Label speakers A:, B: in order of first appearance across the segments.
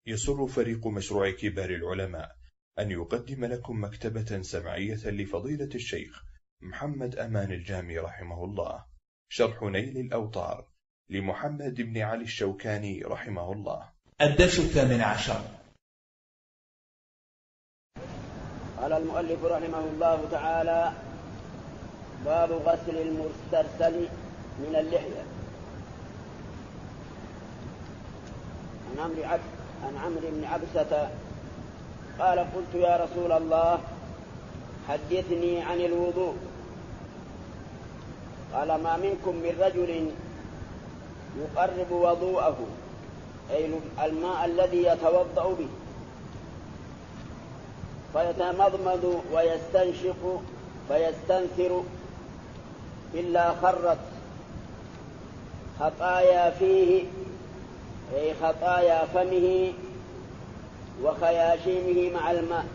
A: يسر فريق مشروع كبار العلماء أن يقدم لكم مكتبة سمعية لفضيلة الشيخ محمد أمان الجامي رحمه الله، شرح نيل الأوطار لمحمد بن علي الشوكاني رحمه الله.
B: الدرس 18.
C: قال المؤلف رحمه الله تعالى: باب غسل المسترسل من اللحية. عن عمرو بن عبسة قال: قلت يا رسول الله حدثني عن الوضوء. قال: ما منكم من رجل يقرب وضوءه، أي الماء الذي يتوضأ به، فيتمضمض ويستنشق فيستنثر إلا خرت خطايا فيه، أي خطايا فمه وخياشيمه مع الماء،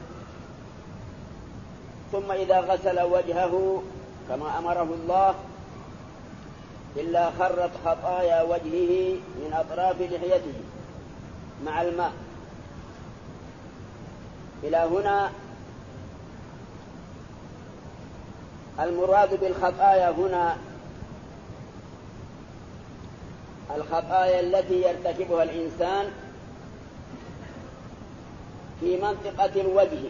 C: ثم إذا غسل وجهه كما أمره الله إلا خرت خطايا وجهه من أطراف لحيته مع الماء. إلى هنا المراد بالخطايا هنا الخطايا التي يرتكبها الإنسان في منطقة الوجه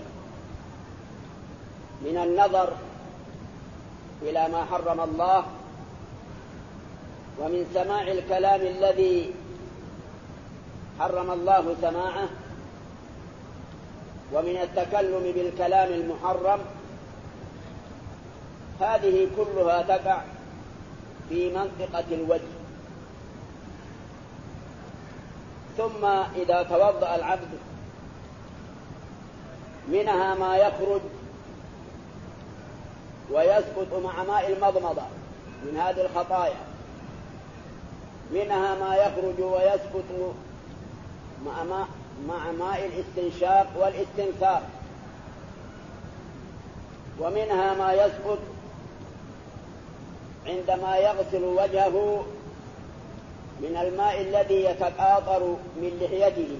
C: من النظر إلى ما حرم الله، ومن سماع الكلام الذي حرم الله سماعه، ومن التكلم بالكلام المحرم. هذه كلها تقع في منطقة الوجه. ثم إذا توضأ العبد منها ما يخرج ويسقط مع ماء المضمضة من هذه الخطايا، منها ما يخرج ويسقط مع ماء الاستنشاق والاستنثار، ومنها ما يسقط عندما يغسل وجهه من الماء الذي يتقاطر من لحيته.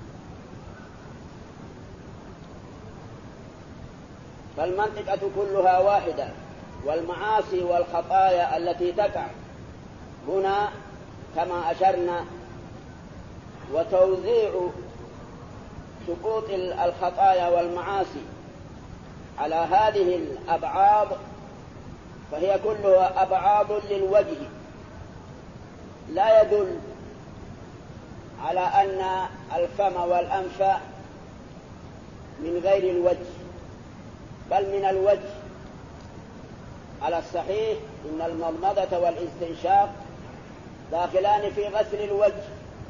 C: فالمنطقة كلها واحدة، والمعاصي والخطايا التي تقع هنا كما أشرنا، وتوزيع سقوط الخطايا والمعاصي على هذه الأبعاض، فهي كلها أبعاض للوجه، لا يدل على أن الفم والأنف من غير الوجه، بل من الوجه. على الصحيح إن المضمضة والاستنشاق داخلان في غسل الوجه،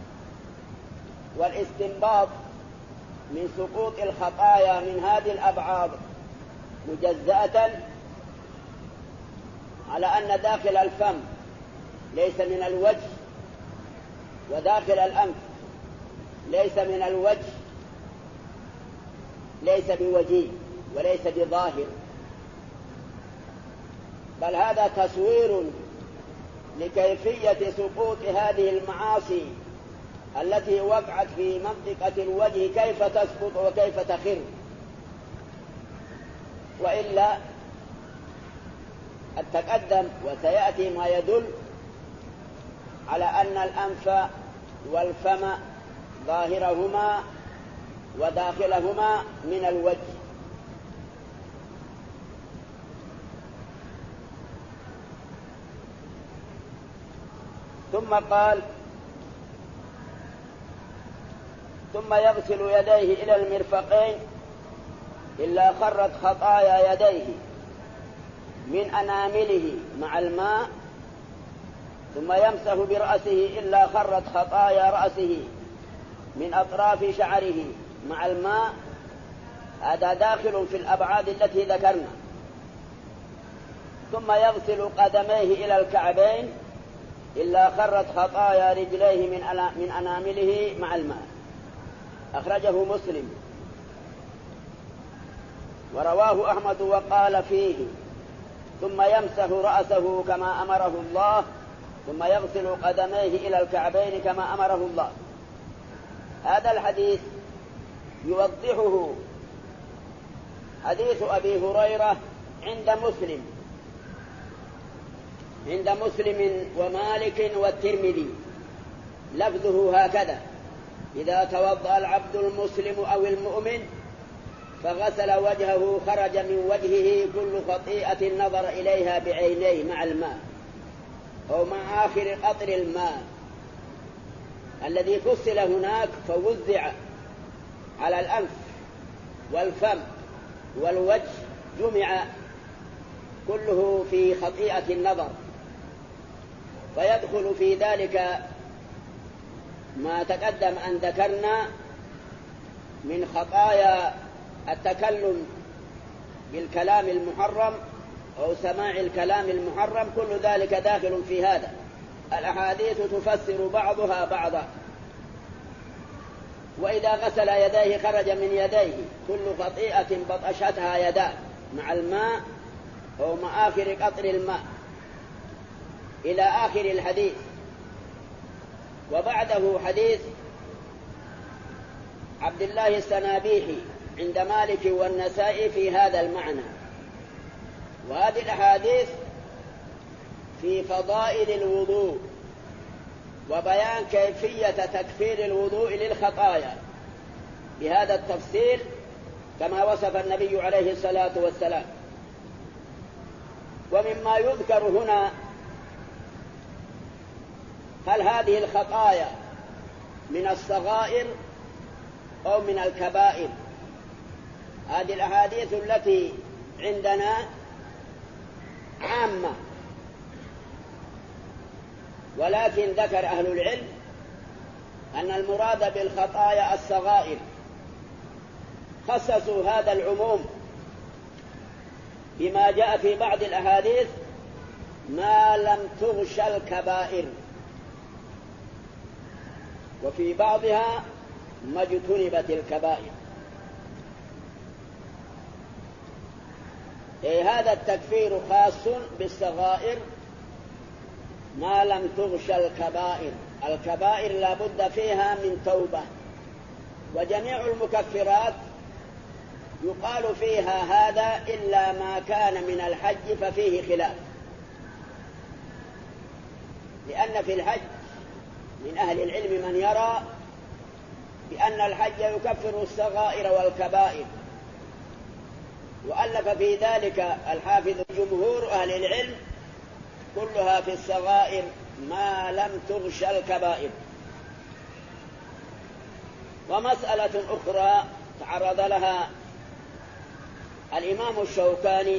C: والاستنباط من سقوط الخطايا من هذه الأبعاض مجزأة على أن داخل الفم ليس من الوجه، وداخل الأنف ليس من الوجه، ليس بوجيه وليس بظاهر، بل هذا تصوير لكيفية سقوط هذه المعاصي التي وقعت في منطقة الوجه، كيف تسقط وكيف تخر. وإلا التقدم وسيأتي ما يدل على أن الأنف والفم ظاهرهما وداخلهما من الوجه. ثم قال: ثم يغسل يديه إلى المرفقين إلا خرت خطايا يديه من أنامله مع الماء، ثم يمسح برأسه إلا خرت خطايا رأسه من أطراف شعره مع الماء. هذا داخل في الأبعاد التي ذكرنا. ثم يغسل قدميه إلى الكعبين إلا خرت خطايا رجليه من أنامله مع الماء. أخرجه مسلم. ورواه أحمد وقال فيه: ثم يمسح رأسه كما أمره الله، ثم يغسل قدميه إلى الكعبين كما أمره الله. هذا الحديث يوضحه حديث أبي هريرة عند مسلم ومالك والترمذي، لفظه هكذا: إذا توضأ العبد المسلم أو المؤمن فغسل وجهه خرج من وجهه كل خطيئة نظر إليها بعينيه مع الماء أو مع آخر قطر الماء الذي فصل هناك فوزع على الأنف والفم والوجه، جمع كله في خطيئة النظر، فيدخل في ذلك ما تقدم أن ذكرنا من خطايا التكلم بالكلام المحرم أو سماع الكلام المحرم، كل ذلك داخل في هذا. الأحاديث تفسر بعضها بعضا. وإذا غسل يديه خرج من يديه كل خطيئة بطشتها يداه مع الماء أو مع آخر قطر الماء إلى آخر الحديث. وبعده حديث عبد الله السنابيحي عند مالك والنسائي في هذا المعنى. وهذه الأحاديث في فضائل الوضوء وبيان كيفية تكفير الوضوء للخطايا بهذا التفصيل كما وصف النبي عليه الصلاة والسلام. ومما يذكر هنا: هل هذه الخطايا من الصغائر أو من الكبائر؟ هذه الأحاديث التي عندنا عامة، ولكن ذكر أهل العلم أن المراد بالخطايا الصغائر، خصصوا هذا العموم بما جاء في بعض الأحاديث ما لم تغش الكبائر، وفي بعضها ما اجتنبت الكبائر. هذا التكفير خاص بالصغائر ما لم تغش الكبائر. الكبائر لا بد فيها من توبة، وجميع المكفرات يقال فيها هذا إلا ما كان من الحج ففيه خلاف، لأن في الحج من أهل العلم من يرى بأن الحج يكفر الصغائر والكبائر، وألف في ذلك الحافظ جمهور أهل العلم كلها في الصغائر ما لم تغش الكبائر. ومسألة أخرى تعرض لها الإمام الشوكاني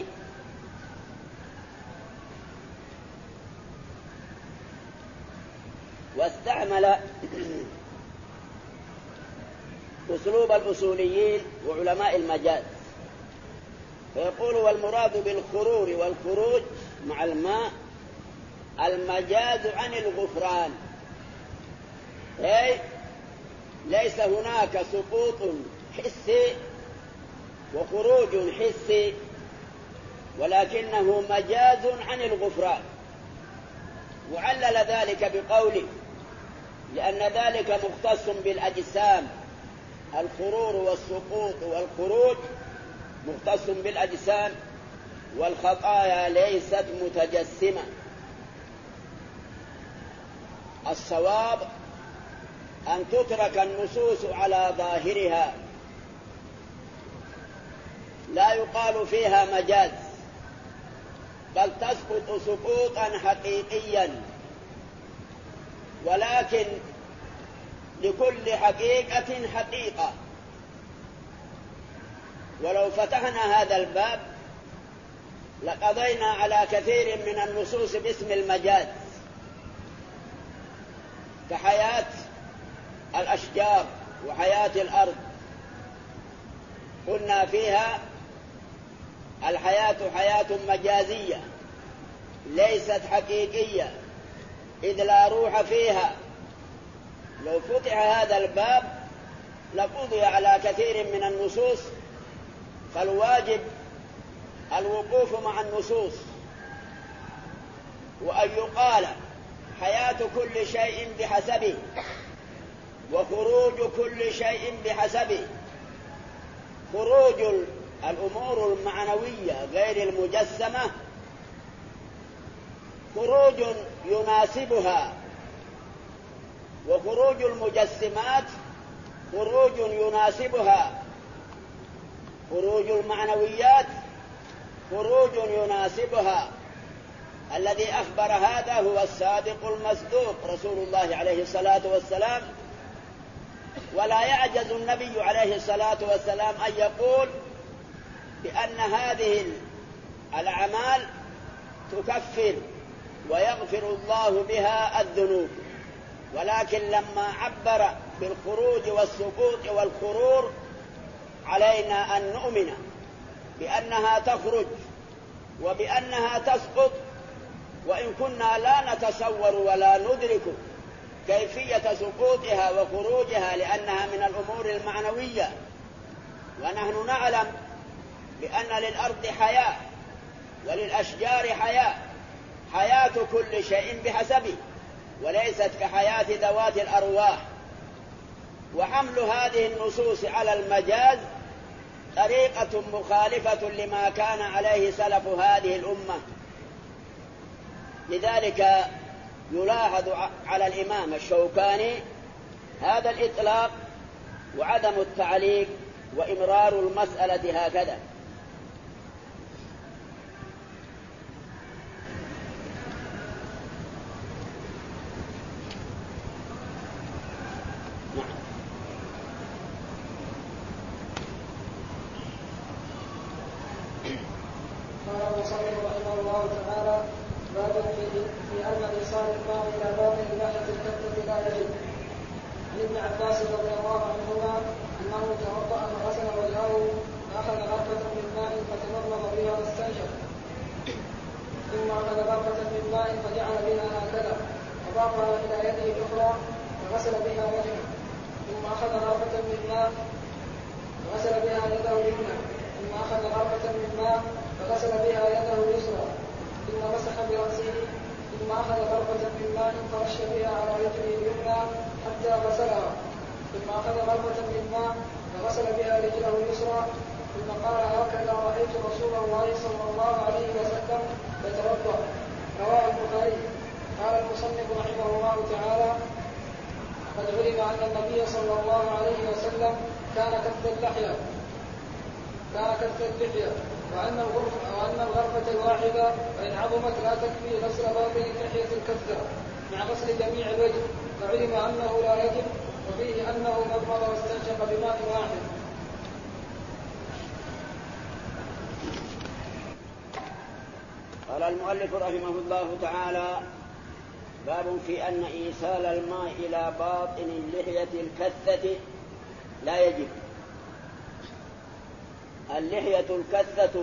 C: واستعمل أسلوب الأصوليين وعلماء المجاز، فيقول: والمراد بالخرور والخروج مع الماء المجاز عن الغفران، أي ليس هناك سقوط حسي وخروج حسي، ولكنه مجاز عن الغفران. وعلل ذلك بقوله: لأن ذلك مختص بالأجسام، الخرور والسقوط والخروج مختص بالأجسام، والخطايا ليست متجسمة. الصواب أن تترك النصوص على ظاهرها، لا يقال فيها مجاز، بل تسقط سقوطا حقيقيا، ولكن لكل حقيقة حقيقة. ولو فتحنا هذا الباب لقضينا على كثير من النصوص باسم المجاز، كحياة الأشجار وحياة الأرض، قلنا فيها الحياة حياة مجازية ليست حقيقية، إذ لا روح فيها. لو فتح هذا الباب لقضي على كثير من النصوص، فالواجب الوقوف مع النصوص، وأن يقال حياة كل شيء بحسبه، وخروج كل شيء بحسبه. خروج الأمور المعنوية غير المجسمة خروج يناسبها، وخروج المجسمات خروج يناسبها. خروج المعنويات خروج يناسبها. الذي أخبر هذا هو الصادق المصدوق رسول الله عليه الصلاة والسلام، ولا يعجز النبي عليه الصلاة والسلام أن يقول بأن هذه الأعمال تكفر ويغفر الله بها الذنوب، ولكن لما عبر بالخروج والسقوط والخرور علينا أن نؤمن بأنها تخرج وبأنها تسقط، وإن كنا لا نتصور ولا ندرك كيفية سقوطها وخروجها لأنها من الأمور المعنوية. ونحن نعلم بأن للأرض حياة وللأشجار حياة، حياة كل شيء بحسبه، وليست كحياة ذوات الأرواح. وحمل هذه النصوص على المجاز طريقة مخالفة لما كان عليه سلف هذه الأمة. لذلك يلاحظ على الإمام الشوكاني هذا الإطلاق وعدم التعليق وإمرار المسألة هكذا.
D: قال المصنف رحمه الله تعالى: باب في أن إيصال الماء إلى باطن ناحية الكتة لا يجب. عن ابن عباس رضي الله عنهما أنه توضأ فغسل وجهه فأخذ غرفة من ماء فتمضمض بها واستنشق، ثم أخذ غرفة من ماء فجعل بها هكذا وضافها إلى يده الأخرى فغسل بها وجهه، ثم أخذ غرفة من ماء فغسل بها يده اليمنى، ثم أخذ غرفة من ماء فغسل بها يده اليسرى، ثم مسح برأسه، ثم أخذ غرفة من ماء فرش بها على رجله اليمنى حتى غسلها، ثم أخذ غرفة من ماء فغسل بها رجله اليسرى، ثم قال: هكذا رأيت رسول الله صلى الله عليه وسلم يتوضأ. رواه البخاري. قال المصنف رحمه الله تعالى: قد علم أن النبي صلى الله عليه وسلم كان كف اللحية، وأن الغرفة الواحدة وإن عظمت لا تكفي غسل باطن لحية الكفة مع غسل جميع الوجه، فعلم أنه لا يجب، وفيه أنه مضمض واستنشق بماء واحد.
C: قال المؤلف رحمه الله تعالى: باب في أن إيصال الماء إلى باطن لحية الكثة لا يجب. اللحية الكثة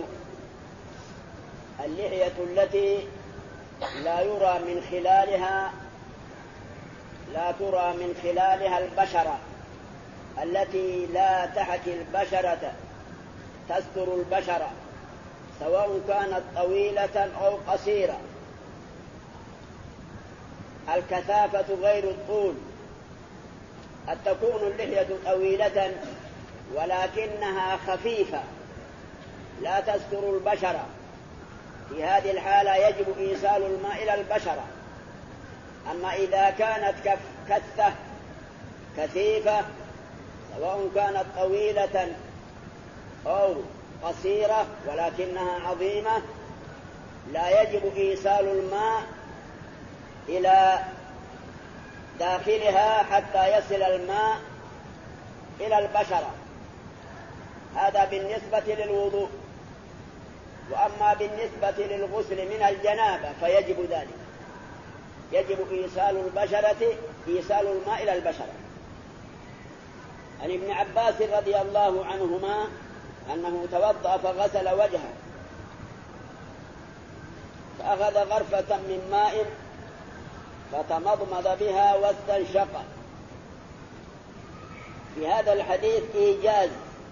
C: اللحية التي لا ترى من خلالها البشرة، التي لا تحكي البشرة، تستر البشرة، سواء كانت طويلة أو قصيرة. الكثافة غير الطول. قد تكون اللحية طويلة ولكنها خفيفة لا تستر البشرة، في هذه الحالة يجب إيصال الماء إلى البشرة. أما إذا كانت كثة كثيفة سواء كانت طويلة أو قصيرة ولكنها عظيمة لا يجب إيصال الماء إلى داخلها حتى يصل الماء إلى البشرة. هذا بالنسبة للوضوء. وأما بالنسبة للغسل من الجنابة فيجب ذلك، يجب إيصال الماء إلى البشرة. عن ابن عباس رضي الله عنهما أنه توضأ فغسل وجهه فأخذ غرفة من ماء فتمضمض بها واستنشق. في هذا الحديث إيجاز،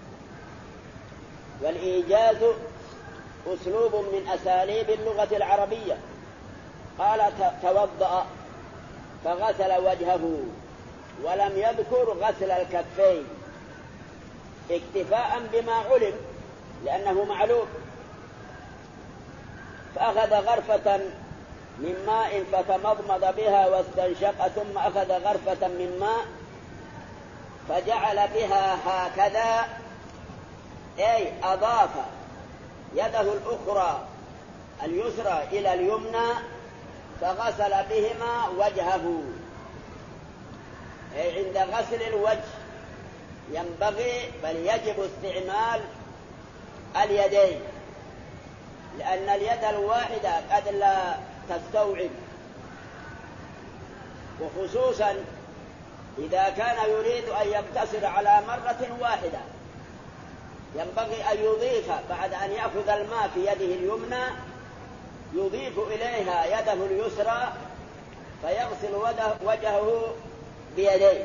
C: والإيجاز أسلوب من أساليب اللغة العربية. قال توضأ فغسل وجهه، ولم يذكر غسل الكفين اكتفاء بما علم لأنه معلوم. فأخذ غرفة من ماء فتمضمض بها واستنشق، ثم أخذ غرفة من ماء فجعل بها هكذا، أي أضاف يده الأخرى اليسرى إلى اليمنى فغسل بهما وجهه. أي عند غسل الوجه ينبغي بل يجب استعمال اليدين، لأن اليد الواحدة قد لا تستوعب، وخصوصا إذا كان يريد أن يقتصر على مرة واحدة ينبغي أن يضيف بعد أن يأخذ الماء في يده اليمنى يضيف إليها يده اليسرى فيغسل وجهه بيديه.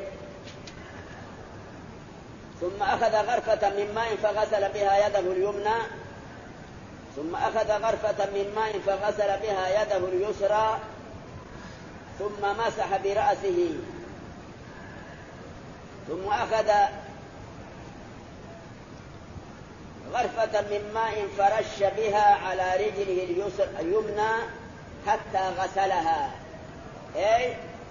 C: ثم أخذ غرفة من ماء فغسل بها يده اليمنى، ثم أخذ غرفة من ماء فغسل بها يده اليسرى، ثم مسح برأسه، ثم أخذ غرفة من ماء فرش بها على رجله اليمنى حتى غسلها، أي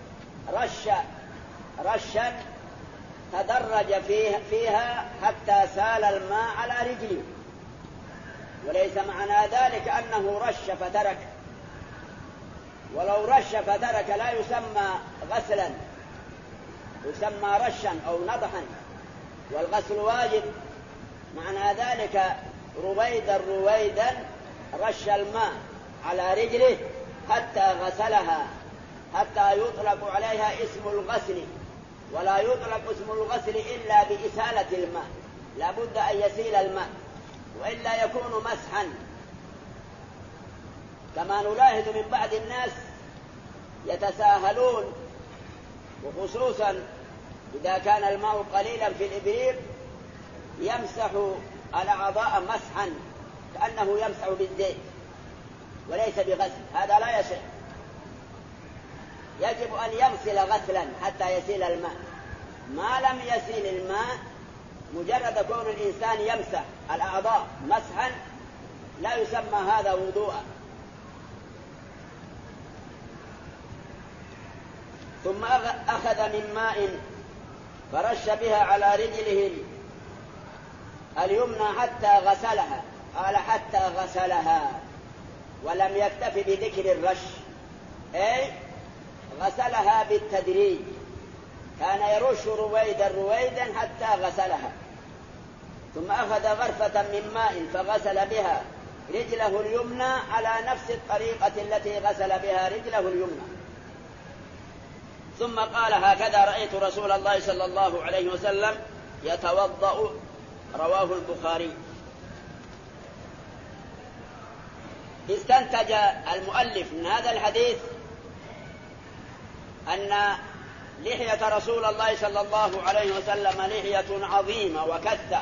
C: رشا تدرج فيها حتى سال الماء على رجله، وليس معنى ذلك أنه رش فترك، ولو رش فترك لا يسمى غسلا، يسمى رشا أو نضحا، والغسل واجب. معنى ذلك رويدا رش الماء على رجله حتى غسلها، حتى يطلق عليها اسم الغسل، ولا يطلق اسم الغسل إلا بإسالة الماء، لا بد أن يسيل الماء وإلا يكون مسحا. كما نلاحظ من بعض الناس يتساهلون، وخصوصا إذا كان الماء قليلا في الإبريق يمسح الأعضاء مسحا كأنه يمسح بالزيت وليس بغسل، هذا لا يصح. يجب أن يغسل غسلا حتى يسيل الماء. ما لم يسيل الماء مجرد كون الإنسان يمسح الأعضاء مسحا لا يسمى هذا وضوءا. ثم أخذ من ماء فرش بها على رجله اليمنى حتى غسلها، قال حتى غسلها، ولم يكتف بذكر الرش، أي غسلها بالتدريج، كان يرش رويدا حتى غسلها. ثم أخذ غرفة من ماء فغسل بها رجله اليمنى على نفس الطريقة التي غسل بها رجله اليمنى. ثم قال هكذا رأيت رسول الله صلى الله عليه وسلم يتوضأ، رواه البخاري. استنتج المؤلف من هذا الحديث أن لحية رسول الله صلى الله عليه وسلم لحية عظيمة وكثة،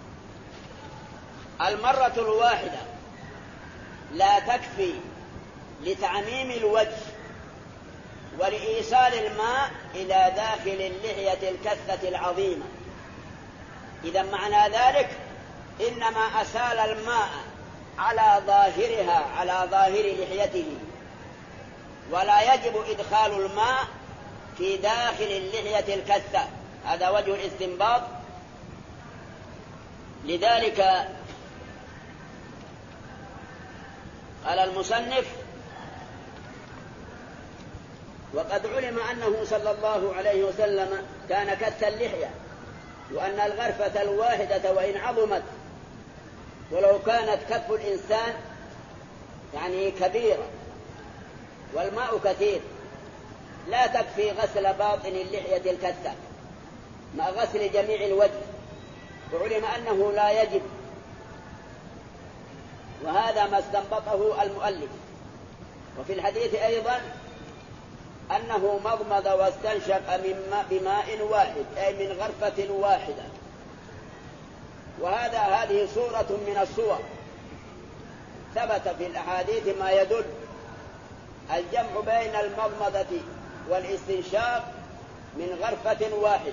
C: المرة الواحدة لا تكفي لتعميم الوجه ولإيصال الماء إلى داخل اللحية الكثة العظيمة. إذا معنى ذلك إنما أسال الماء على ظاهرها، على ظاهر لحيته، ولا يجب إدخال الماء في داخل اللحية الكثة. هذا وجه الاستنباط. لذلك قال المصنف: وقد علم أنه صلى الله عليه وسلم كان كث اللحية، وأن الغرفة الواحدة وإن عظمت ولو كانت كف الإنسان يعني كبيرة والماء كثير لا تكفي غسل باطن اللحية الكثة مع غسل جميع الوجه، وعلم أنه لا يجب، وهذا ما استنبطه المؤلف. وفي الحديث أيضا أنه مضمض واستنشق بماء واحد، أي من غرفة واحدة. هذه صورة من الصور ثبت في الأحاديث ما يدل الجمع بين المضمضة والاستنشاق من غرفة واحدة،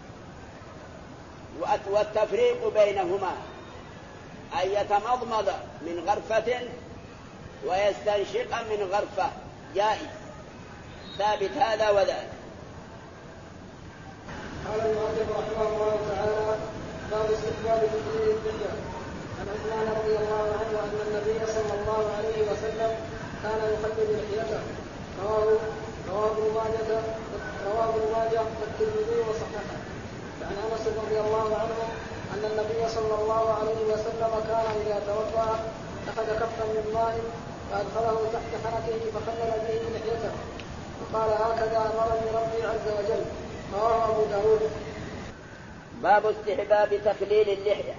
C: والتفريق بينهما أن يتمضمض من غرفة ويستنشق من غرفة جائز، ثابت هذا وذاك.
D: قال المؤلف رحمه الله تعالى: باب استحباب تقليل اللحية. عن عثمان رضي الله عنه أن النبي صلى الله عليه وسلم كان يقلد لحيته. رواه ابن ماجه والترمذي وصححه. عن انس رضي الله عنه ان النبي صلى الله عليه وسلم كان اذا توضا اخذ كفا من ماء فادخله تحت حنكه فخلل به لحيته وقال: هكذا امرني ربي عز وجل. رواه ابو داود.
C: باب استحباب تخليل اللحية،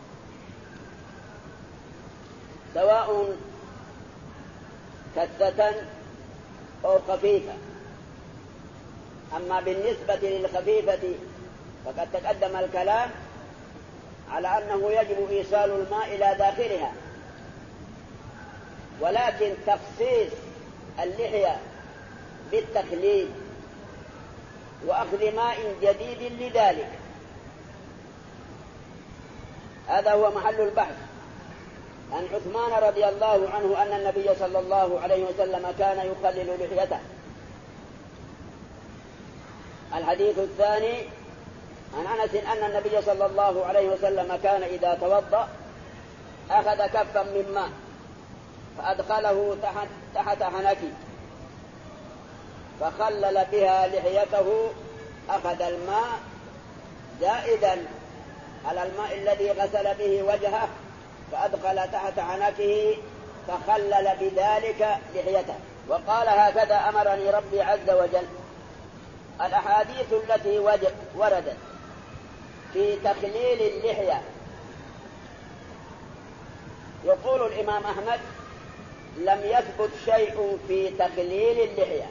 C: سواء كثة أو خفيفة. أما بالنسبة للخفيفة فقد تقدم الكلام على أنه يجب إيصال الماء إلى داخلها، ولكن تخصيص اللحية بالتخليل وأخذ ماء جديد لذلك هذا هو محل البحث. عن عثمان رضي الله عنه أن النبي صلى الله عليه وسلم كان يخلل لحيته. الحديث الثاني عن أنس أن النبي صلى الله عليه وسلم كان إذا توضأ أخذ كفا من ماء فأدخله تحت حنكه فخلل بها لحيته، أخذ الماء زائدا على الماء الذي غسل به وجهه فأدخل تحت حنكه فخلل بذلك لحيته وقال: هكذا أمرني ربي عز وجل. الأحاديث التي وردت في تخليل اللحية، يقول الإمام أحمد: لم يثبت شيء في تخليل اللحية،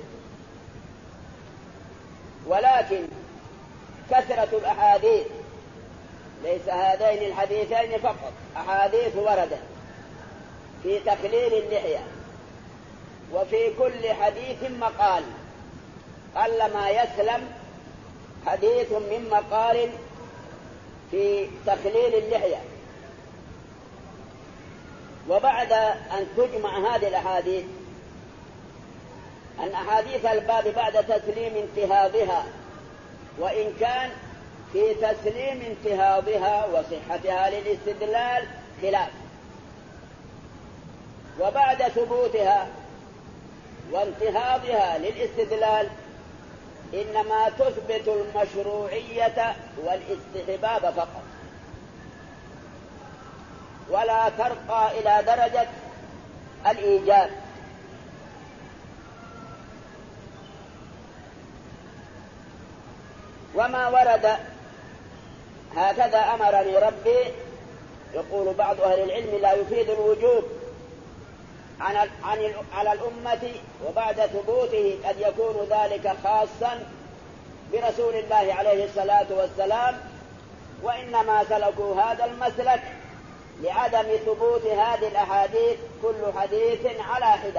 C: ولكن كثرة الأحاديث، ليس هذين الحديثين فقط، أحاديث وردت في تخليل اللحية، وفي كل حديث مقال، قل ما يسلم حديث من مقال في تخليل اللحية. وبعد أن تجمع هذه الأحاديث، أن أحاديث الباب بعد تسليم انتهاضها، وإن كان في تسليم انتهاضها وصحتها للاستدلال خلاف، وبعد ثبوتها وانتهاضها للاستدلال إنما تثبت المشروعية والاستحباب فقط، ولا ترقى إلى درجة الإيجاب. وما ورد هكذا أمرني ربي، يقول بعض أهل العلم لا يفيد الوجوب على الأمة، وبعد ثبوته قد يكون ذلك خاصا برسول الله عليه الصلاة والسلام، وإنما سلكوا هذا المسلك لعدم ثبوت هذه الأحاديث كل حديث على حدة.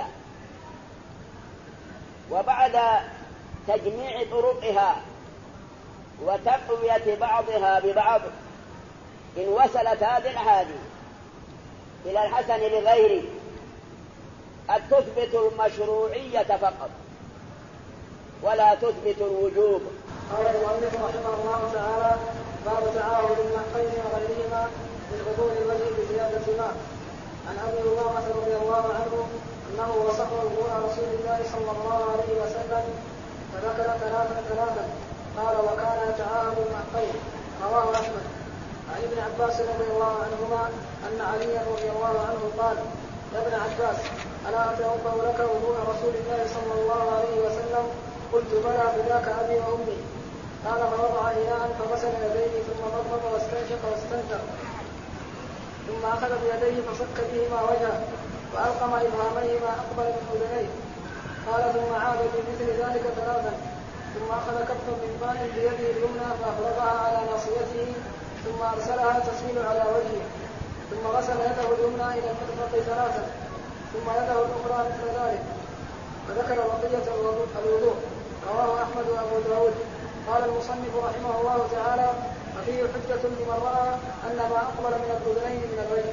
C: وبعد تجميع طرقها وتقوية بعضها ببعض، إن وصلت هذه الأحاديث إلى الحسن لغيره أن تثبت المشروعية فقط ولا تثبت الوجوب.
D: قال المؤلف رحمه الله تعالى: باب تعاهد النحقين وغيرهما من حضور الوجه بزيادة ماء. عن أبي هريرة رضي الله عنه أنه وصف وضوء رسول الله صلى الله عليه وسلم فذكر ثلاثا قال: وكان يتعاهد النحقين. رواه أحمد. عن ابن عباس رضي الله عنهما أن عليا رضي الله عنه قال: يا ابن عباس، ألا أتوضأ لك وضوء رسول الله صلى الله عليه وسلم؟ قلت: بلى، فداك أبي وأمي. قال: فوضع إناء فغسل يديه ثم مضمض واستنشق واستنثر، ثم أخذ بيديه فصك بهما وجهه وألقم إبهاميهما أقبل من أذنيه. قال: ثم عاد بمثل ذلك ثلاثا، ثم أخذ كفا من ماء بيده اليمنى فأفرغها على ناصيته ثم أرسلها تسيل على وجهه، ثم غسل يده اليمنى إلى المرفق ثلاثا، ثم يده الأخرى مثل ذلك، فذكر بقية الوضوء. رواه أحمد وأبو داود. قال المصنف رحمه الله تعالى: وفيه حجة لمن رأى أن ما أقبل من الأذنين من الوجه.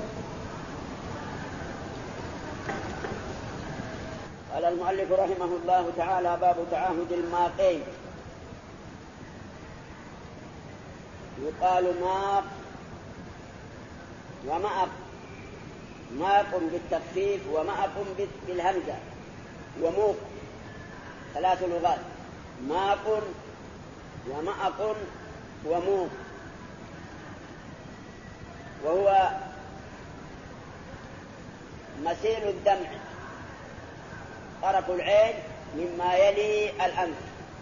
C: قال المؤلف رحمه الله تعالى: باب تعاهد الماقين. يقال ماق ومأق، ماق بالتخفيف ومأق بالهمزة، وموق، ثلاث لغات: ماق ومأق وموق. وهو مسيل الدمع، طرف العين مما يلي الأنف.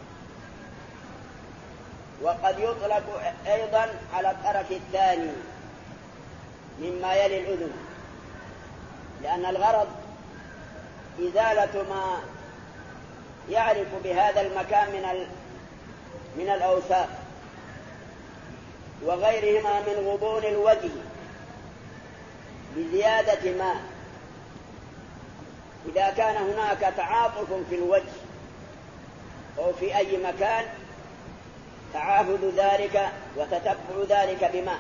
C: وقد يطلق أيضا على الطرف الثاني مما يلي الأذن، لأن الغرض إزالة ما يعرف بهذا المكان من الأوساخ وغيرهما من غضون الوجه بزيادة ماء. إذا كان هناك تعاطف في الوجه أو في أي مكان، تعاهد ذلك وتتبع ذلك بماء.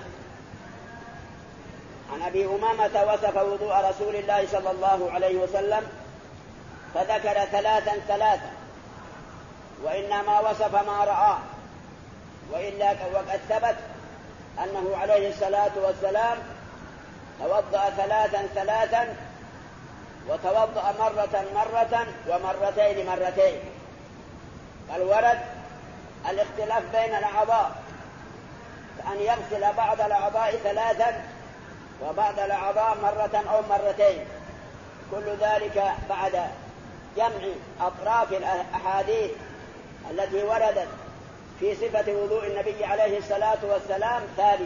C: عن أبي أمامة وصف وضوء رسول الله صلى الله عليه وسلم فذكر ثلاثا، وإنما وصف ما رآه، وإلا وقد ثبت أنه عليه الصلاة والسلام توضأ ثلاثا، وتوضأ مرة ومرتين. قال ورد الاختلاف بين الأعضاء، فأن يغسل بعض الأعضاء ثلاثا وبعض الأعضاء مرة أو مرتين، كل ذلك بعد جمع أطراف الأحاديث التي وردت في صفة وضوء النبي عليه الصلاة والسلام ثابت.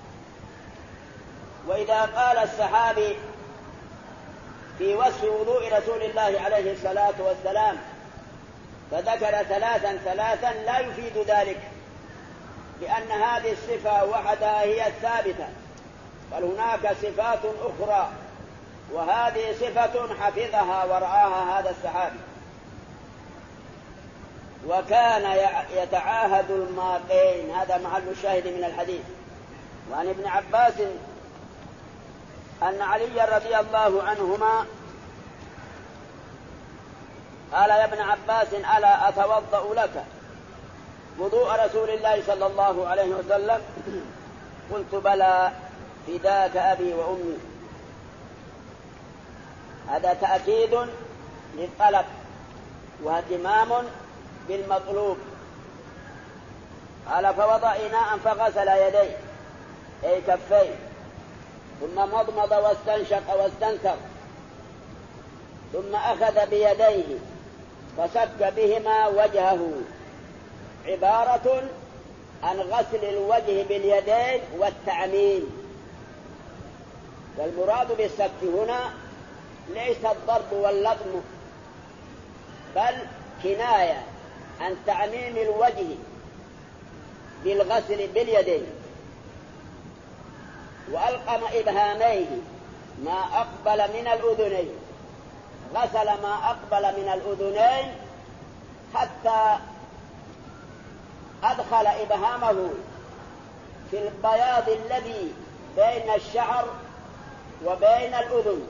C: وإذا قال الصحابي في وصف وضوء رسول الله عليه الصلاة والسلام فذكر ثلاثا لا يفيد ذلك، لأن هذه الصفة وحدها هي الثابتة، بل هناك صفات أخرى، وهذه صفة حفظها ورآها هذا الصحابي. وكان يتعاهد الماقين، هذا محل الشاهد من الحديث. وعن ابن عباس أن علي رضي الله عنهما قال: يا ابن عباس ألا أتوضأ لك وضوء رسول الله صلى الله عليه وسلم؟ قلت: بلى، فداك أبي وأمي. هذا تأكيد للطلب واهتمام بالمطلوب. قال: فوضع إناء فغسل يديه أي كفيه، ثم مضمض واستنشق واستنثر، ثم أخذ بيديه فسك بهما وجهه، عبارة عن غسل الوجه باليدين والتعميم. والمراد بالسك هنا ليس الضرب واللطم، بل كناية عن تعميم الوجه بالغسل باليدين. وألقم إبهاميه ما أقبل من الأذنين، غسل ما أقبل من الأذنين حتى أدخل إبهامه في البياض الذي بين الشعر وبين الأذن.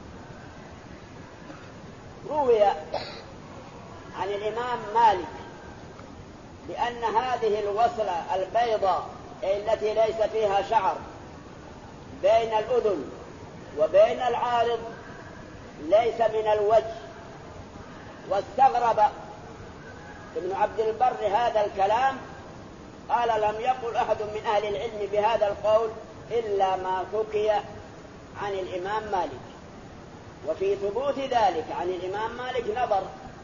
C: روي عن الإمام مالك بأن هذه الوصلة البيضاء التي ليس فيها شعر بين الأذن وبين العارض ليس من الوجه. واستغرب ابن عبد البر هذا الكلام، قال: لم يقل أحد من أهل العلم بهذا القول إلا ما حكي عن الإمام مالك. وفي ثبوت ذلك عن الإمام مالك نظر،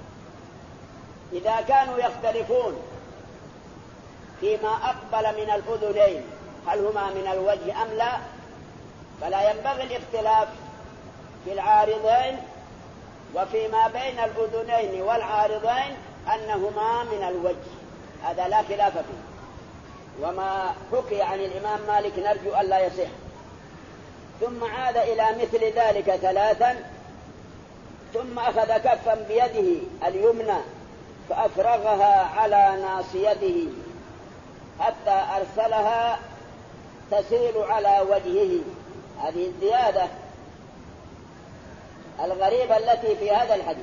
C: إذا كانوا يختلفون فيما أقبل من الأذنين هل هما من الوجه أم لا، فلا ينبغي الاختلاف في العارضين وفيما بين الأذنين والعارضين أنهما من الوجه، هذا لا خلاف فيه. وما حكي عن الإمام مالك نرجو أن لا يصح. ثم عاد إلى مثل ذلك ثلاثا، ثم أخذ كفا بيده اليمنى فأفرغها على ناصيته حتى أرسلها تسيل على وجهه. هذه الزيادة الغريبة التي في هذا الحديث.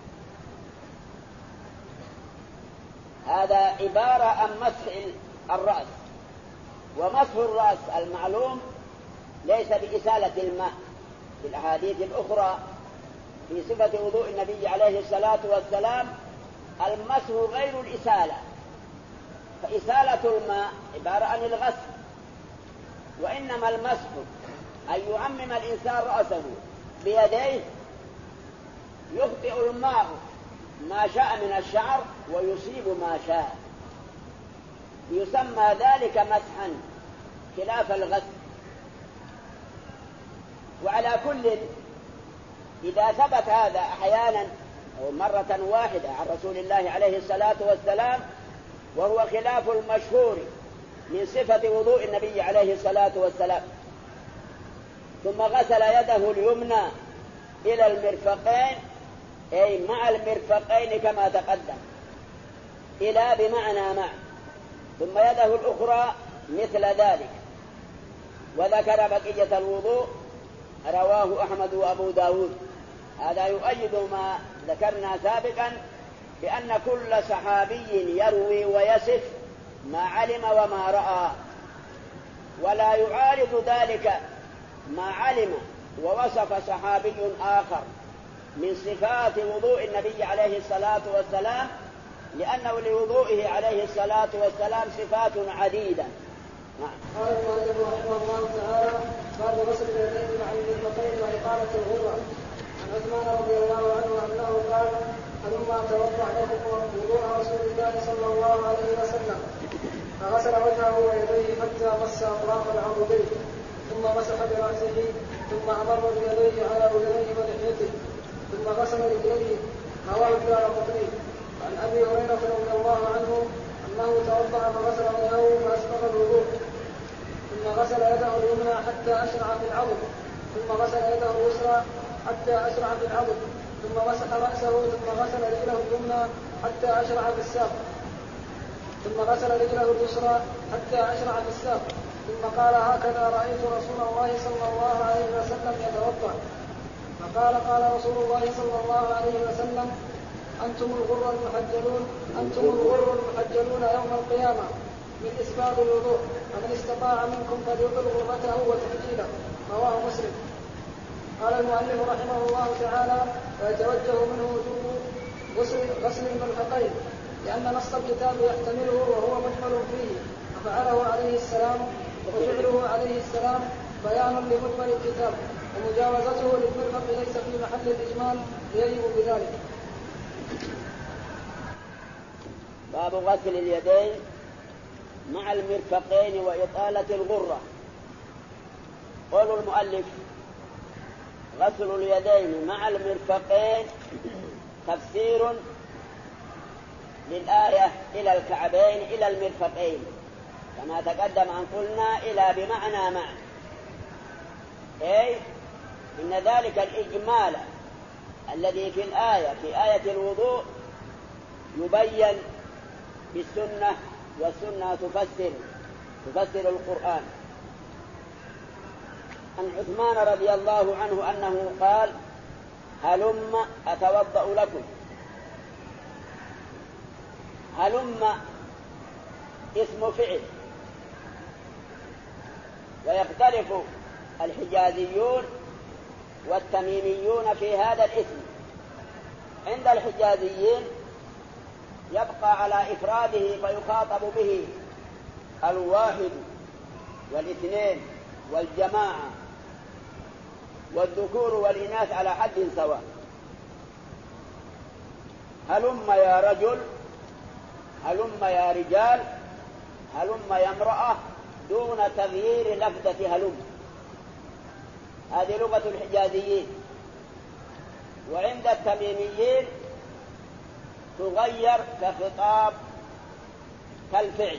C: هذا عبارة عن مسح الرأس، ومسح الرأس المعلوم ليس بإسالة الماء. في الأحاديث الأخرى في صفة وضوء النبي عليه الصلاة والسلام المسح غير الإسالة، فإسالة الماء عبارة عن الغسل، وإنما المسح أن يعمم الإنسان رأسه بيديه، يخطئ الماء ما شاء من الشعر ويصيب ما شاء، يسمى ذلك مسحا خلاف الغسل. وعلى كل إذا ثبت هذا أحيانا أو مرة واحدة عن رسول الله عليه الصلاة والسلام، وهو خلاف المشهور من صفة وضوء النبي عليه الصلاة والسلام، ثم غسل يده اليمنى إلى المرفقين، أي مع المرفقين كما تقدم، إلى بمعنى مع، ثم يده الأخرى مثل ذلك. وذكر بقية الوضوء رواه أحمد وأبو داود. هذا يؤيد ما ذكرنا سابقا بأن كل صحابي يروي ويصف ما علم وما رأى، ولا يعارض ذلك ما علم ووصف صحابي آخر من صفات وضوء النبي عليه الصلاة والسلام، لأنه لوضوئه عليه الصلاة والسلام صفات عديدة.
D: قال المؤلف رحمه الله تعالى: باب غسل اليدين مع المرفقين وإقامة الغرة. عن عثمان رضي الله عنه أنه قال: هلما توضأ لكم وضوء رسول الله صلى الله عليه وسلم، فغسل وجهه ويديه حتى مس أطراف العضدين، ثم مسح برأسه، ثم أمر بيديه على أذنيه ولحيته، ثم غسل رجليه. رواه الدارقطني. عن أبي هريرة رضي الله عنه أنه توضأ فغسل وجهه فأسبغ الوضوء، ثم غسل يده اليمنى حتى أشرع في العضد، ثم غسل يده اليسرى حتى أشرع في العضد، ثم مسح رأسه، ثم غسل رجله اليمنى حتى أشرع في الساق، ثم غسل رجله اليسرى حتى أشرع في الساق، ثم قال: هكذا رأيت رسول الله صلى الله عليه وسلم يتوضأ. فقال: قال رسول الله صلى الله عليه وسلم: أنتم الغر المحجلون يوم القيامة من إسباغ الوضوء، فمن استطاع منكم فليطل غرته وتحجيله. رواه مسلم. قال المؤلف رحمه الله تعالى: ويتوجه منه وجوب غسل المرفقين، لأن نص الكتاب يحتمله وهو مجمل فيه، ففعله عليه السلام وفعله عليه السلام بيان لمجمل الكتاب، ومجاوزته للمرفق ليس في محل الإجمال يجب بذلك.
C: باب غسل اليدين مع المرفقين وإطالة الغرة. قول المؤلف: غسل اليدين مع المرفقين تفسير للآية إلى الكعبين إلى المرفقين، كما تقدم أن قلنا إلى بمعنى مع، أي إن ذلك الإجمال الذي في الآية في آية الوضوء يبين بالسنة، والسنة تفسر القرآن. عن عثمان رضي الله عنه أنه قال: هلم أتوضأ لكم. هلم اسم فعل، ويختلف الحجازيون والتميميون في هذا الاسم. عند الحجازيين يبقى على إفراده فيخاطب به الواحد والاثنين والجماعة والذكور والإناث على حد سواء. هلم يا رجل، هلم يا رجال، هلم يا امرأة، دون تغيير لفظة هلم. هذه لغة الحجازيين. وعند التميميين تغير كخطاب كالفعل،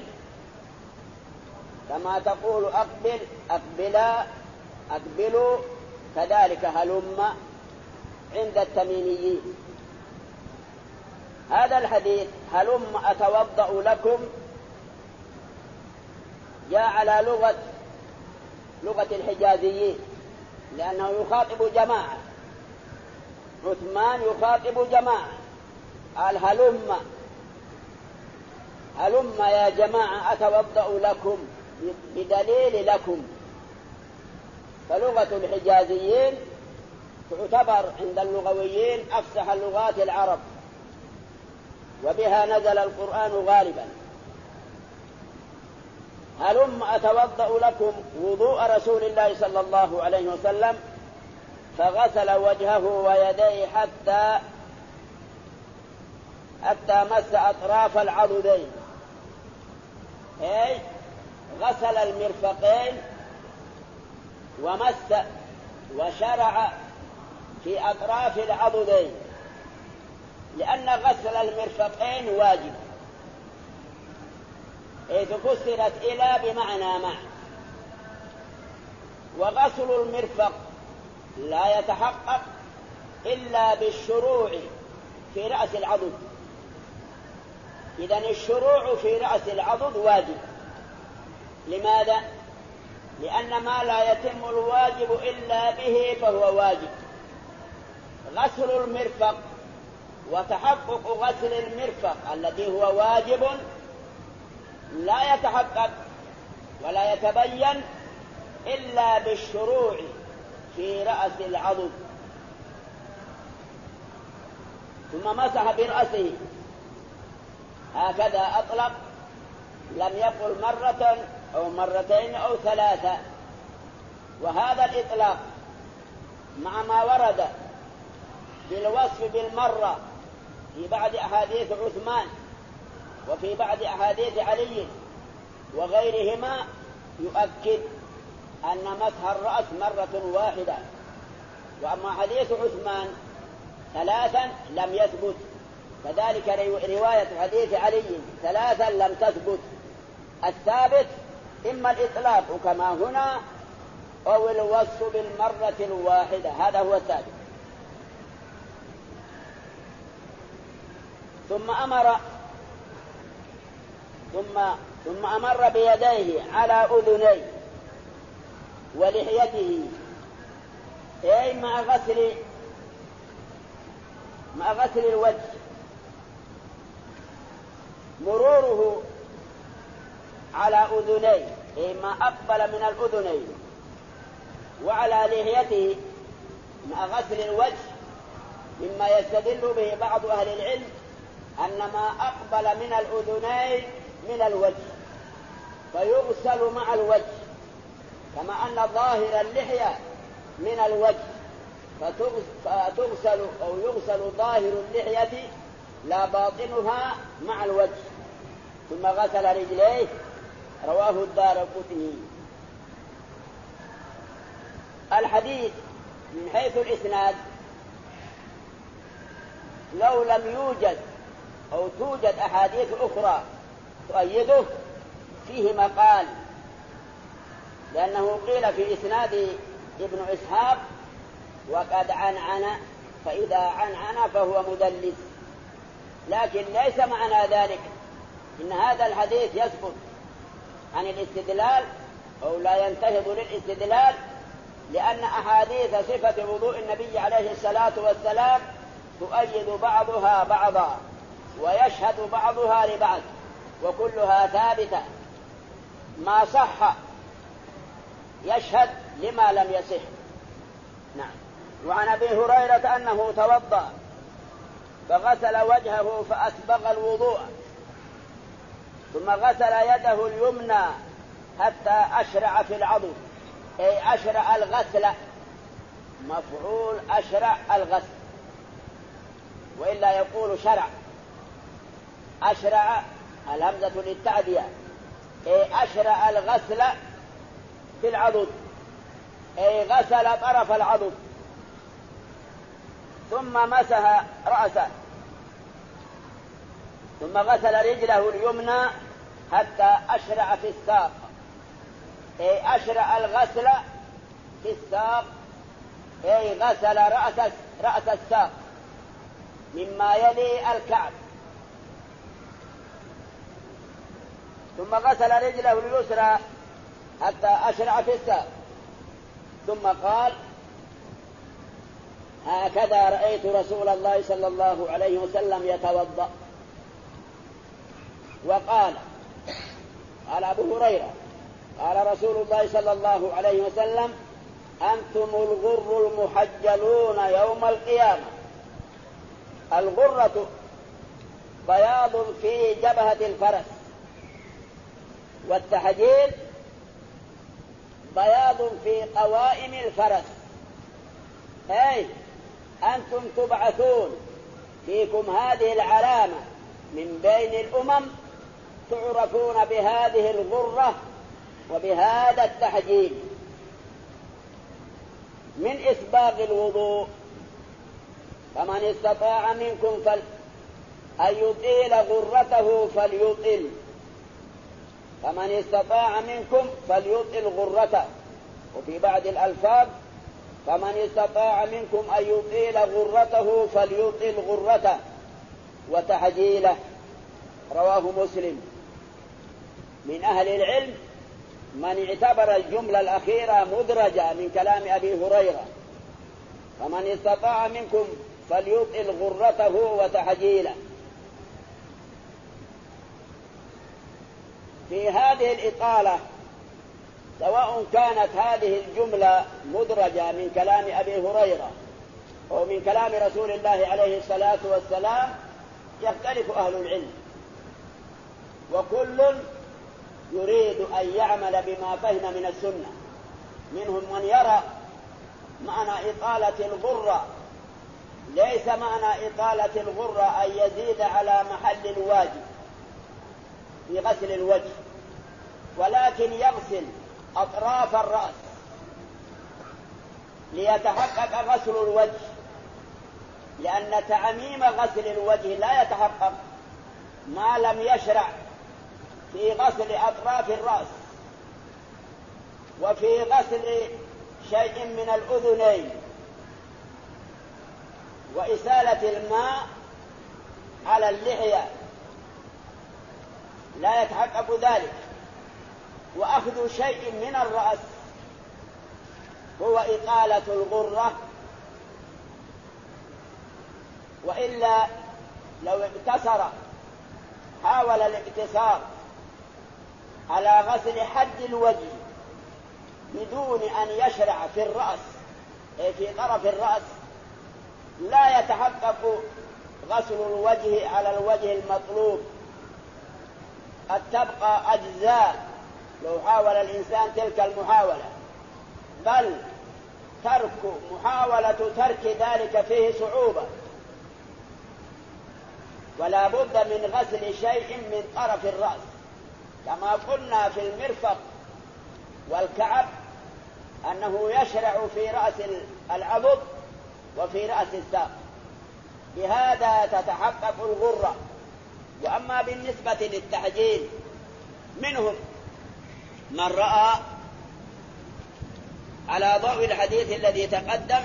C: كما تقول أقبل، أقبلا، أقبلوا، كذلك هلم عند التميميين. هذا الحديث هلم أتوضأ لكم جاء على لغة الحجازيين، لأنه يخاطب جماعة. عثمان يخاطب جماعة، قال هلم يا جماعة أتوضأ لكم بدليل لكم. فلغة الحجازيين تعتبر عند اللغويين أفصح لغات العرب، وبها نزل القرآن غالبا. هلم أتوضأ لكم وضوء رسول الله صلى الله عليه وسلم، فغسل وجهه ويديه حتى مس أطراف العضدين، أي غسل المرفقين ومس وشرع في أطراف العضدين، لأن غسل المرفقين واجب، إذ فسرت إلى بمعنى مع. وغسل المرفق لا يتحقق إلا بالشروع في رأس العضد. إذن الشروع في رأس العضد واجب. لماذا؟ لأن ما لا يتم الواجب إلا به فهو واجب. غسل المرفق وتحقق غسل المرفق الذي هو واجب لا يتحقق ولا يتبين إلا بالشروع في رأس العضد. ثم مسح برأسه هكذا أطلق، لم يقل مرة أو مرتين أو ثلاثة. وهذا الإطلاق مع ما ورد بالوصف بالمرة في بعض أحاديث عثمان وفي بعض أحاديث علي وغيرهما يؤكد أن مسح الرأس مرة واحدة. وأما حديث عثمان ثلاثا لم يثبت، كذلك رواية حديث علي ثلاثا لم تثبت. الثابت إما الإطلاق كما هنا أو الوصف بالمرة الواحدة، هذا هو الثابت. ثم أمر بيديه على أذنيه ولحيته، أي مع غسل الوجه. مروره على أذنيه أي ما أقبل من الأذنين، وعلى لحيته مع غسل الوجه، مما يستدل به بعض أهل العلم أن ما أقبل من الأذنين من الوجه فيغسل مع الوجه، كما أن ظاهر اللحية من الوجه فتغسل أو يغسل ظاهر اللحية لا باطنها مع الوجه. ثم غسل رجليه، رواه الدارقطني. الحديث من حيث الإسناد لو لم يوجد أو توجد أحاديث أخرى تؤيده فيه مقال، لأنه قيل في إسناد ابن إسحاق وقد عنعن، فإذا عنعن فهو مدلس. لكن ليس معنى ذلك إن هذا الحديث يسقط عن الاستدلال أو لا ينتهض للاستدلال، لأن أحاديث صفة وضوء النبي عليه الصلاة والسلام تؤيد بعضها بعضا ويشهد بعضها لبعض، وكلها ثابتة. ما صح يشهد لما لم يصح. نعم. وعن أبي هريرة أنه توضأ فغسل وجهه فأسبغ الوضوء، ثم غسل يده اليمنى حتى أشرع في العضد، أي أشرع الغسل، مفعول أشرع الغسل، وإلا يقول شرع. أشرع الهمزة للتعدية، أي أشرع الغسل في العضد، أي غسل طرف العضد. ثم مسح رأسه، ثم غسل رجله اليمنى حتى أشرع في الساق، أي أشرع الغسل في الساق، أي غسل رأس الساق مما يلي الكعب. ثم غسل رجله اليسرى حتى أشرع في الساق، ثم قال: هكذا رأيت رسول الله صلى الله عليه وسلم يتوضأ. وقال أبو هريرة: قال رسول الله صلى الله عليه وسلم: أنتم الغر المحجلون يوم القيامة. الغرة بياض في جبهة الفرس، والتحجيل بياض في قوائم الفرس. أي أنتم تبعثون، فيكم هذه العلامة من بين الأمم، تعرفون بهذه الغرة وبهذا التحجيل. من إسباغ الوضوء: فمن استطاع منكم أن يطيل غرته فليطل، فمن استطاع منكم فليطل غرته. وفي بعض الألفاظ: فمن استطاع منكم أن يطيل غرته فليطل غرته وتحجيله. رواه مسلم. من أهل العلم من اعتبر الجملة الأخيرة مدرجة من كلام أبي هريرة: فمن استطاع منكم فليطل غرته وتحجيله. في هذه الإطالة، سواء كانت هذه الجملة مدرجة من كلام أبي هريرة أو من كلام رسول الله عليه الصلاة والسلام، يختلف أهل العلم، وكل يريد أن يعمل بما فهم من السنة. منهم من يرى معنى إطالة الغرة ليس معنى إطالة الغرة أن يزيد على محل الواجب في غسل الوجه، ولكن يغسل أطراف الرأس ليتحقق غسل الوجه، لأن تعميم غسل الوجه لا يتحقق ما لم يشرع في غسل أطراف الرأس وفي غسل شيء من الأذنين وإسالة الماء على اللحية، لا يتحقق ذلك. وأخذ شيء من الرأس هو إطالة الغرة، وإلا لو اقتصر حاول الاقتصار على غسل حد الوجه بدون أن يشرع في الرأس في طرف الرأس، لا يتحقق غسل الوجه على الوجه المطلوب. قد تبقى أجزاء لو حاول الإنسان تلك المحاولة، بل محاولة ترك ذلك فيه صعوبة. ولا بد من غسل شيء من طرف الرأس، كما قلنا في المرفق والكعب أنه يشرع في رأس العضد وفي رأس الساق، بهذا تتحقق الغرة. وأما بالنسبة للتحجيل، منهم من رأى على ضوء الحديث الذي تقدم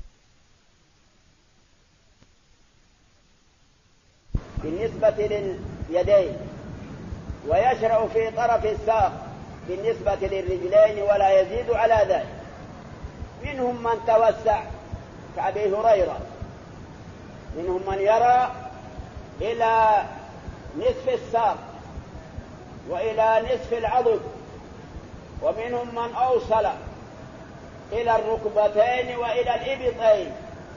C: بالنسبة لليدين، ويشرع في طرف الساق بالنسبة للرجلين ولا يزيد على ذلك. منهم من توسع كأبي هريرة، منهم من يرى إلى نصف الساق وإلى نصف العضد، ومنهم من أوصل إلى الركبتين وإلى الإبطين،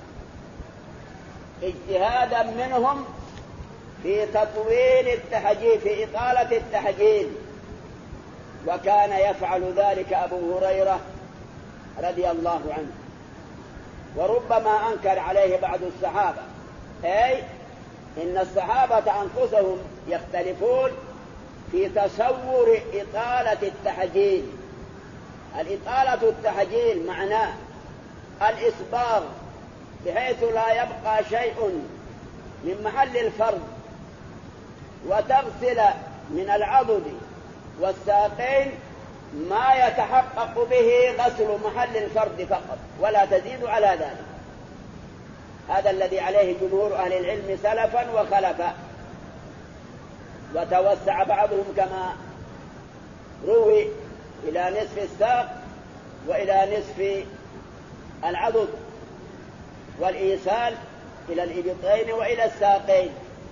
C: اجتهادا منهم في تطويل التحجيل، في إطالة التحجيل. وكان يفعل ذلك أبو هريرة رضي الله عنه، وربما أنكر عليه بعض الصحابة. أي إن الصحابة أنفسهم يختلفون في تصور إطالة التحجيل. الإطالة التحجيل معناه الإسباغ بحيث لا يبقى شيء من محل الفرض، وتغسل من العضد والساقين ما يتحقق به غسل محل الفرد فقط، ولا تزيد على ذلك. هذا الذي عليه جمهور أهل العلم سلفا وخلفا. وتوسع بعضهم كما روي إلى نصف الساق وإلى نصف العضد، والإيصال إلى الإبطين وإلى الساقين،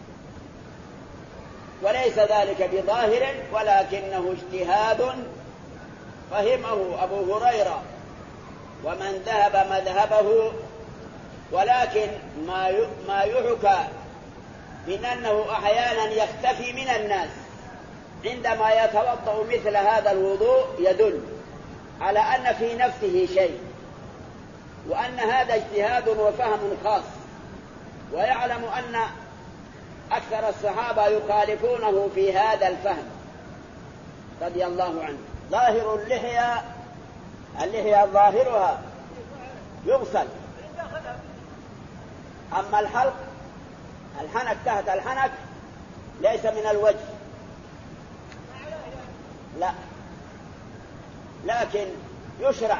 C: وليس ذلك بظاهر ولكنه اجتهاد فهمه أبو هريرة ومن ذهب مذهبه. ولكن ما يحكى من أنه أحيانا يختفي من الناس عندما يتوضأ مثل هذا الوضوء يدل على أن في نفسه شيء، وأن هذا اجتهاد وفهم خاص، ويعلم أن أكثر الصحابة يخالفونه في هذا الفهم رضي الله عنه. ظاهر اللحية ظاهرها يغسل، أما الحلق الحنك تحت الحنك ليس من الوجه، لا، لكن يشرع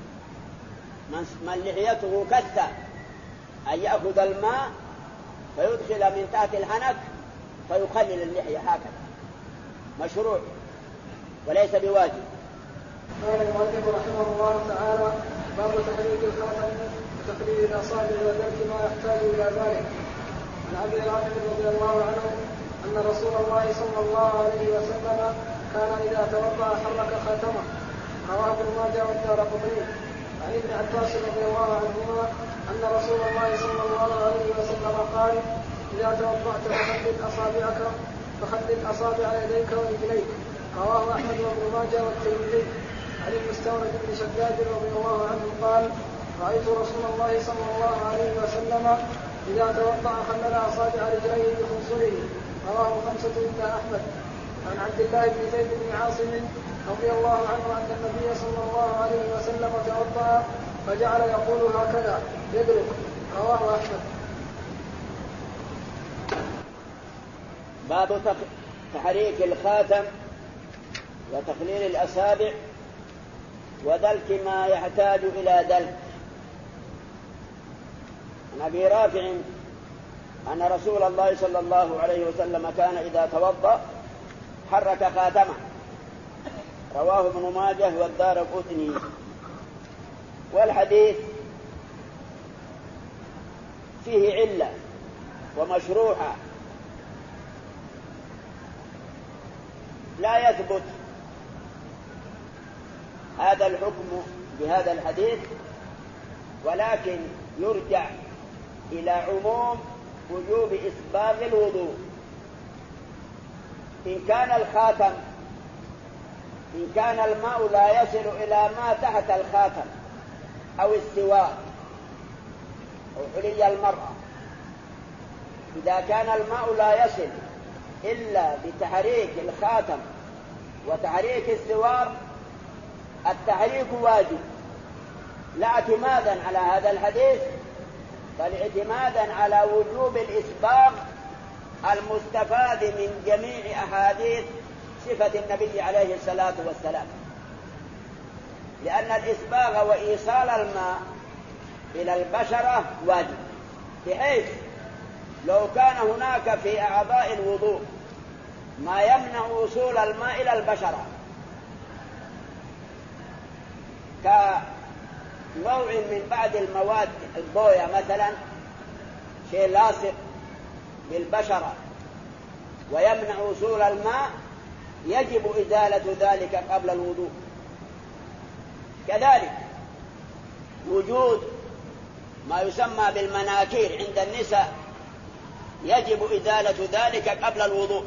C: من لحيته كثة أن يأخذ الماء فيدخل من تحت الحنك فيخلل اللحية هكذا، مشروع وليس بواجب.
D: قال المؤلف رحمه الله تعالى: باب تحريك الخاتم وتقليل الأصابع وترك ما يحتاج إلى ذلك. عن أبي رافع رضي الله عنه أن رسول الله صلى الله عليه وسلم كان إذا توضأ حرك خاتمه، رواه ابن ماجه والدارقطني. عن ابن عباس رضي الله عنهما أن رسول الله صلى الله عليه وسلم قال: إذا توضأت فخلل أصابع يديك ورجليك، رواه أحمد وابن ماجه والترمذي. عن المستورد بن شداد رضي الله عنه قال: رأيت رسول الله صلى الله عليه وسلم إذا توضأ خلل أصابع رجليه بخنصره، رواه خمسة إلا أحمد. عن عبد الله بن زيد بن عاصم رضي الله عنه أن النبي صلى الله عليه وسلم توضأ فجعل يقول هكذا يدرك، رواه أحمد.
C: باب تحريك الخاتم وتقليل الأصابع ودلك ما يحتاج إلى دلك. عن أبي رافع أن رسول الله صلى الله عليه وسلم كان إذا توضأ حرك خاتمه، رواه ابن ماجه والدارقطني. والحديث فيه علة ومشروحة، لا يثبت هذا الحكم بهذا الحديث، ولكن يرجع إلى عموم وجوب إسباغ الوضوء. إن كان الماء لا يصل إلى ما تحت الخاتم أو السواك أو حلي المرأة، إذا كان الماء لا يصل إلا بتحريك الخاتم وتحريك السوار، التحريك واجب، لا اعتمادا على هذا الحديث بل اعتمادا على وجوب الإسباغ المستفاد من جميع أحاديث صفة النبي عليه الصلاة والسلام، لأن الإسباغ وإيصال الماء إلى البشرة واجب، بحيث لو كان هناك في أعضاء الوضوء ما يمنع وصول الماء إلى البشرة كنوع من بعض المواد البوية مثلا، شيء لاصق بالبشرة ويمنع وصول الماء، يجب إزالة ذلك قبل الوضوء. كذلك وجود ما يسمى بالمناكير عند النساء يجب إزالة ذلك قبل الوضوء.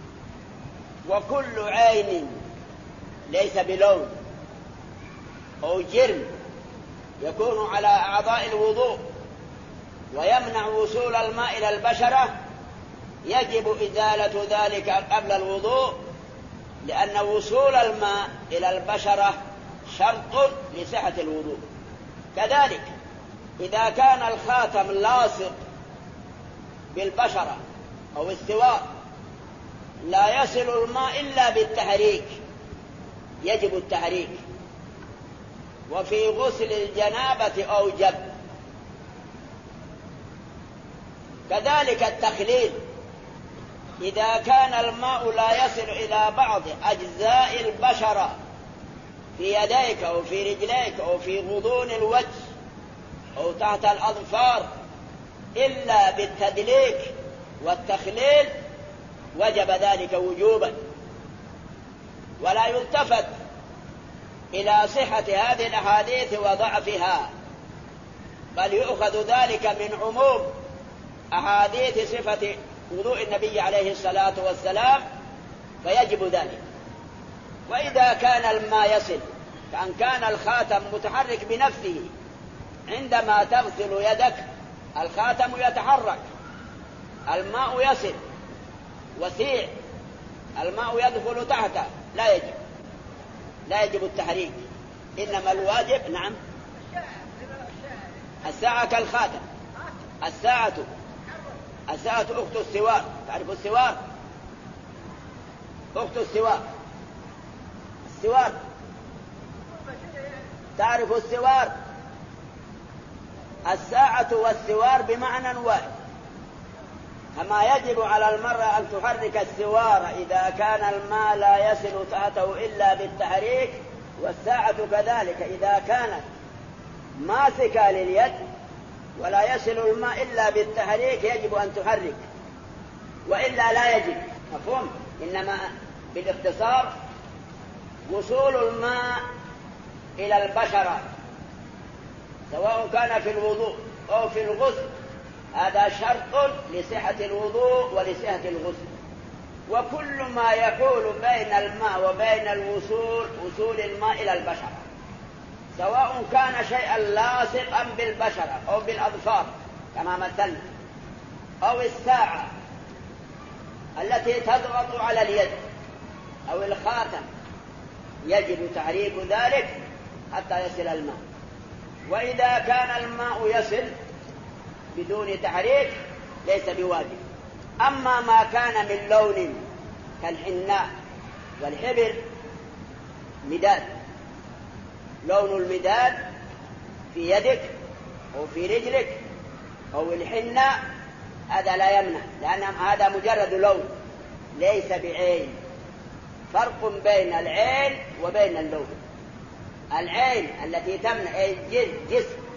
C: وكل عين ليس بلون أو جرم يكون على أعضاء الوضوء ويمنع وصول الماء إلى البشرة يجب إزالة ذلك قبل الوضوء، لأن وصول الماء إلى البشرة شرط لصحة الوضوء. كذلك إذا كان الخاتم لاصق بالبشرة أو السواء لا يصل الماء إلا بالتحريك، يجب التحريك. وفي غسل الجنابة أوجب. كذلك التخليل، إذا كان الماء لا يصل إلى بعض أجزاء البشرة في يديك أو في رجليك أو في غضون الوجه أو تحت الأظفار إلا بالتدليك والتخليل وجب ذلك وجوبا، ولا يلتفت إلى صحة هذه الأحاديث وضعفها، بل يؤخذ ذلك من عموم أحاديث صفة وضوء النبي عليه الصلاة والسلام فيجب ذلك. وإذا كان الماء يصل، كأن كان الخاتم متحرك بنفسه، عندما تغسل يدك الخاتم يتحرك، الماء يصل وسيع، الماء يدخل تحته، لا يجب التحريك، إنما الواجب نعم الساعة كالخاتم. الساعة أخت السوار، تعرف السوار؟ أخت السوار تعرف السوار؟ الساعة والسوار بمعنى واحد، كما يجب على المرأة أن تحرك السوار إذا كان الماء لا يصل تحته إلا بالتحريك، والساعة كذلك إذا كانت ماسكة لليد ولا يصل الماء إلا بالتحريك يجب أن تحرك، وإلا لا يجب. مفهوم؟ إنما بالاختصار وصول الماء إلى البشرة سواء كان في الوضوء أو في الغسل هذا شرط لصحة الوضوء ولصحة الغسل، وكل ما يحول بين الماء وبين وصول الماء إلى البشرة سواء كان شيئا لاصقا بالبشرة أو بالأظفار كما مثلنا، أو الساعة التي تضغط على اليد أو الخاتم يجب تحريك ذلك حتى يصل الماء. وإذا كان الماء يصل بدون تحريك ليس بواجب. أما ما كان من لون كالحناء والحبر مداد، لون المداد في يدك أو في رجلك أو الحناء هذا لا يمنع، لأن هذا مجرد لون ليس بعين. فرق بين العين وبين اللون. العين التي تمنع جسم